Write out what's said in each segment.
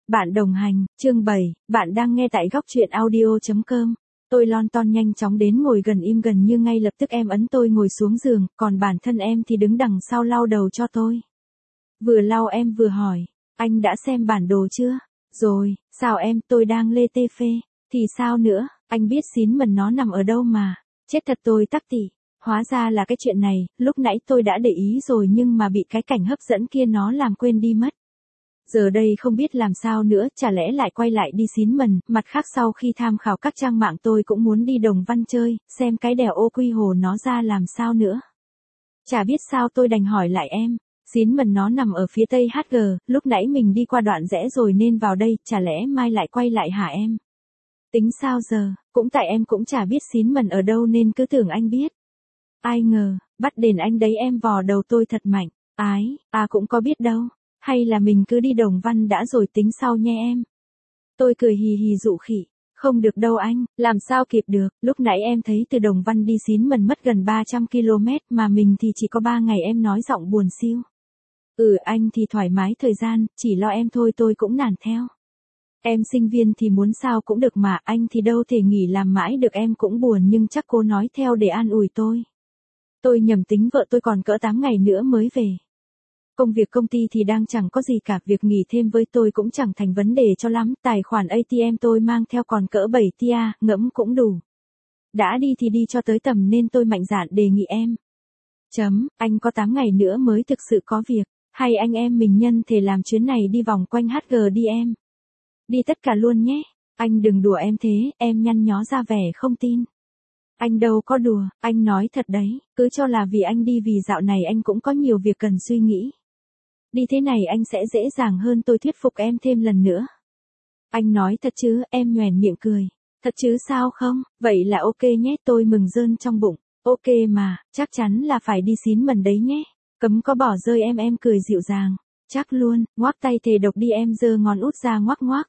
Bạn đồng hành, chương 7, bạn đang nghe tại góc truyện audio.com. Tôi lon ton nhanh chóng đến ngồi gần im gần như ngay lập tức em ấn tôi ngồi xuống giường, còn bản thân em thì đứng đằng sau lau đầu cho tôi. Vừa lau em vừa hỏi, anh đã xem bản đồ chưa? Rồi, sao em, tôi đang lê tê phê. Thì sao nữa, anh biết xín mần nó nằm ở đâu mà. Chết thật tôi tắc tỉ. Hóa ra là cái chuyện này, lúc nãy tôi đã để ý rồi nhưng mà bị cái cảnh hấp dẫn kia nó làm quên đi mất. Giờ đây không biết làm sao nữa, chả lẽ lại quay lại đi xín mần. Mặt khác sau khi tham khảo các trang mạng tôi cũng muốn đi Đồng Văn chơi, xem cái đèo Ô Quy Hồ nó ra làm sao nữa. Chả biết sao tôi đành hỏi lại em. Xín mần nó nằm ở phía tây HG, lúc nãy mình đi qua đoạn rẽ rồi nên vào đây, chả lẽ mai lại quay lại hả em? Tính sao giờ, cũng tại em cũng chả biết xín mần ở đâu nên cứ tưởng anh biết. Ai ngờ, bắt đền anh đấy em vò đầu tôi thật mạnh. Cũng có biết đâu. Hay là mình cứ đi Đồng Văn đã rồi tính sau nha em. Tôi cười hì hì dụ khỉ. Không được đâu anh, làm sao kịp được, lúc nãy em thấy từ Đồng Văn đi xín mần mất gần 300 km mà mình thì chỉ có 3 ngày em nói giọng buồn siêu. Anh thì thoải mái thời gian, chỉ lo em thôi tôi cũng nản theo. Em sinh viên thì muốn sao cũng được mà, anh thì đâu thể nghỉ làm mãi được em cũng buồn nhưng chắc cô nói theo để an ủi tôi. Tôi nhầm tính vợ tôi còn cỡ 8 ngày nữa mới về. Công việc công ty thì đang chẳng có gì cả, việc nghỉ thêm với tôi cũng chẳng thành vấn đề cho lắm, tài khoản ATM tôi mang theo còn cỡ 7 tia, ngẫm cũng đủ. Đã đi thì đi cho tới tầm nên tôi mạnh dạn đề nghị em. Anh có 8 ngày nữa mới thực sự có việc, hay anh em mình nhân thể làm chuyến này đi vòng quanh HG đi em. Đi tất cả luôn nhé, anh đừng đùa em thế, em nhăn nhó ra vẻ không tin. Anh đâu có đùa, anh nói thật đấy, cứ cho là vì anh đi vì dạo này anh cũng có nhiều việc cần suy nghĩ. Đi thế này anh sẽ dễ dàng hơn tôi thuyết phục em thêm lần nữa. Anh nói thật chứ, em nhoẻn miệng cười. Thật chứ sao không, vậy là ok nhé, tôi mừng rơn trong bụng. Ok mà, chắc chắn là phải đi xín mần đấy nhé. Cấm có bỏ rơi em cười dịu dàng. Chắc luôn, ngoác tay thề độc đi em giơ ngón út ra ngoác ngoác.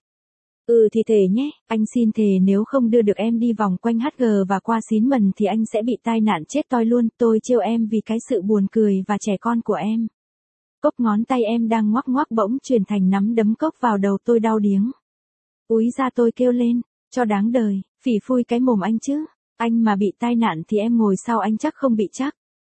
Thì thề nhé, anh xin thề nếu không đưa được em đi vòng quanh HG và qua xín mần thì anh sẽ bị tai nạn chết toi luôn, tôi trêu em vì cái sự buồn cười và trẻ con của em. Cốc ngón tay em đang ngoắc ngoắc bỗng chuyển thành nắm đấm cốc vào đầu tôi đau điếng. Úi ra tôi kêu lên, cho đáng đời, phỉ phui cái mồm anh chứ, anh mà bị tai nạn thì em ngồi sau anh chắc không bị chắc.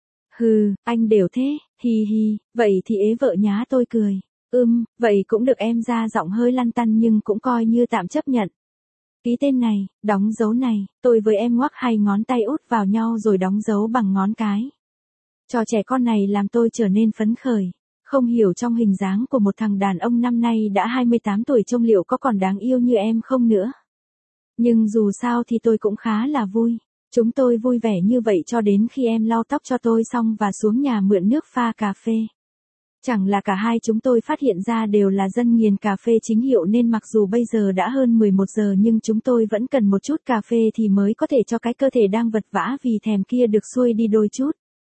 Hừ, anh đều thế, hi hi, vậy thì ế vợ nhá tôi cười. Vậy cũng được em ra giọng hơi lăn tăn nhưng cũng coi như tạm chấp nhận. Ký tên này, đóng dấu này, tôi với em ngoắc hai ngón tay út vào nhau rồi đóng dấu bằng ngón cái. Trò trẻ con này làm tôi trở nên phấn khởi. Không hiểu trong hình dáng của một thằng đàn ông năm nay đã 28 tuổi trông liệu có còn đáng yêu như em không nữa. Nhưng dù sao thì tôi cũng khá là vui. Chúng tôi vui vẻ như vậy cho đến khi em lau tóc cho tôi xong và xuống nhà mượn nước pha cà phê. Chẳng là cả hai chúng tôi phát hiện ra đều là dân nghiền cà phê chính hiệu nên mặc dù bây giờ đã hơn 11 giờ nhưng chúng tôi vẫn cần một chút cà phê thì mới có thể cho cái cơ thể đang vật vã vì thèm kia được xuôi đi đôi chút.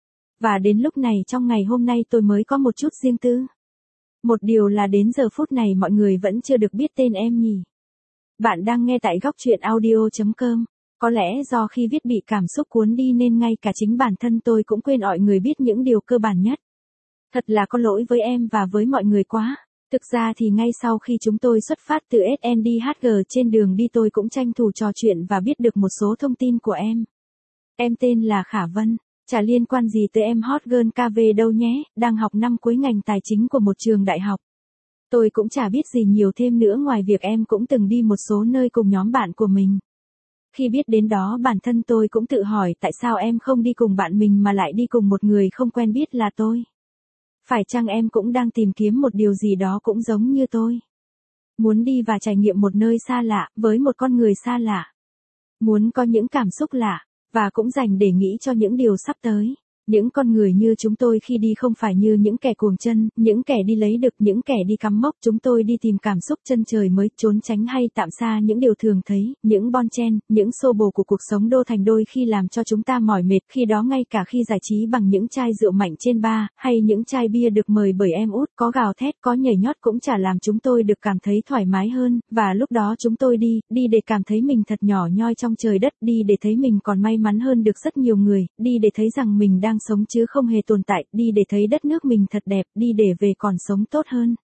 Và đến lúc này trong ngày hôm nay tôi mới có một chút riêng tư. Một điều là đến giờ phút này mọi người vẫn chưa được biết tên em nhỉ. Bạn đang nghe tại góc truyện audio.com. Có lẽ do khi viết bị cảm xúc cuốn đi nên ngay cả chính bản thân tôi cũng quên mọi người biết những điều cơ bản nhất. Thật là có lỗi với em và với mọi người quá. Thực ra thì ngay sau khi chúng tôi xuất phát từ SNDHG trên đường đi tôi cũng tranh thủ trò chuyện và biết được một số thông tin của em. Em tên là Khả Vân. Chả liên quan gì tới em hot girl KV đâu nhé, đang học năm cuối ngành tài chính của một trường đại học. Tôi cũng chả biết gì nhiều thêm nữa ngoài việc em cũng từng đi một số nơi cùng nhóm bạn của mình. Khi biết đến đó bản thân tôi cũng tự hỏi tại sao em không đi cùng bạn mình mà lại đi cùng một người không quen biết là tôi. Phải chăng em cũng đang tìm kiếm một điều gì đó cũng giống như tôi? Muốn đi và trải nghiệm một nơi xa lạ, với một con người xa lạ. Muốn có những cảm xúc lạ. Và cũng dành để nghĩ cho những điều sắp tới. Những con người như chúng tôi khi đi không phải như những kẻ cuồng chân, những kẻ đi lấy được, những kẻ đi cắm mốc. Chúng tôi đi tìm cảm xúc chân trời mới, trốn tránh hay tạm xa những điều thường thấy, những bon chen, những xô bồ của cuộc sống đô thành đôi khi làm cho chúng ta mỏi mệt. Khi đó ngay cả khi giải trí bằng những chai rượu mạnh trên bar, hay những chai bia được mời bởi em út, có gào thét, có nhảy nhót cũng chả làm chúng tôi được cảm thấy thoải mái hơn. Và lúc đó chúng tôi đi để cảm thấy mình thật nhỏ nhoi trong trời đất, đi để thấy mình còn may mắn hơn được rất nhiều người, đi để thấy rằng mình đang sống chứ không hề tồn tại, đi để thấy đất nước mình thật đẹp, đi để về còn sống tốt hơn.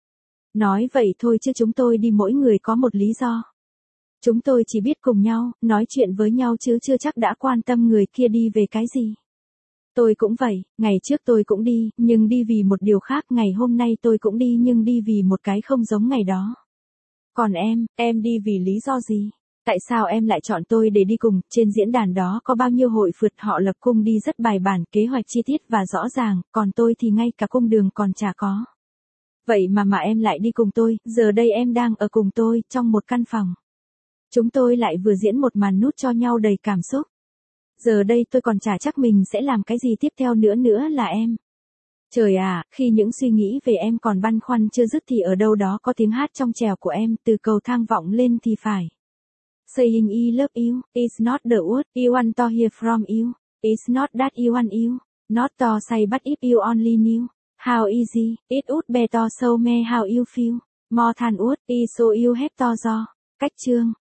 Nói vậy thôi chứ chúng tôi đi mỗi người có một lý do. Chúng tôi chỉ biết cùng nhau, nói chuyện với nhau chứ chưa chắc đã quan tâm người kia đi về cái gì. Tôi cũng vậy, ngày trước tôi cũng đi, nhưng đi vì một điều khác, ngày hôm nay tôi cũng đi nhưng đi vì một cái không giống ngày đó. Còn em đi vì lý do gì? Tại sao em lại chọn tôi để đi cùng? Trên diễn đàn đó có bao nhiêu hội phượt họ lập cung đi rất bài bản, kế hoạch chi tiết và rõ ràng, còn tôi thì ngay cả cung đường còn chả có. Vậy mà em lại đi cùng tôi, giờ đây em đang ở cùng tôi, trong một căn phòng. Chúng tôi lại vừa diễn một màn nút cho nhau đầy cảm xúc. Giờ đây tôi còn chả chắc mình sẽ làm cái gì tiếp theo nữa là em. Trời à, khi những suy nghĩ về em còn băn khoăn chưa dứt thì ở đâu đó có tiếng hát trong trẻo của em từ cầu thang vọng lên thì phải. Saying I love you, is not the word you want to hear from you. It's not that you want you, not to say but if you only knew. How easy, it would be to show me how you feel. More than what is so you have to do. Cách chương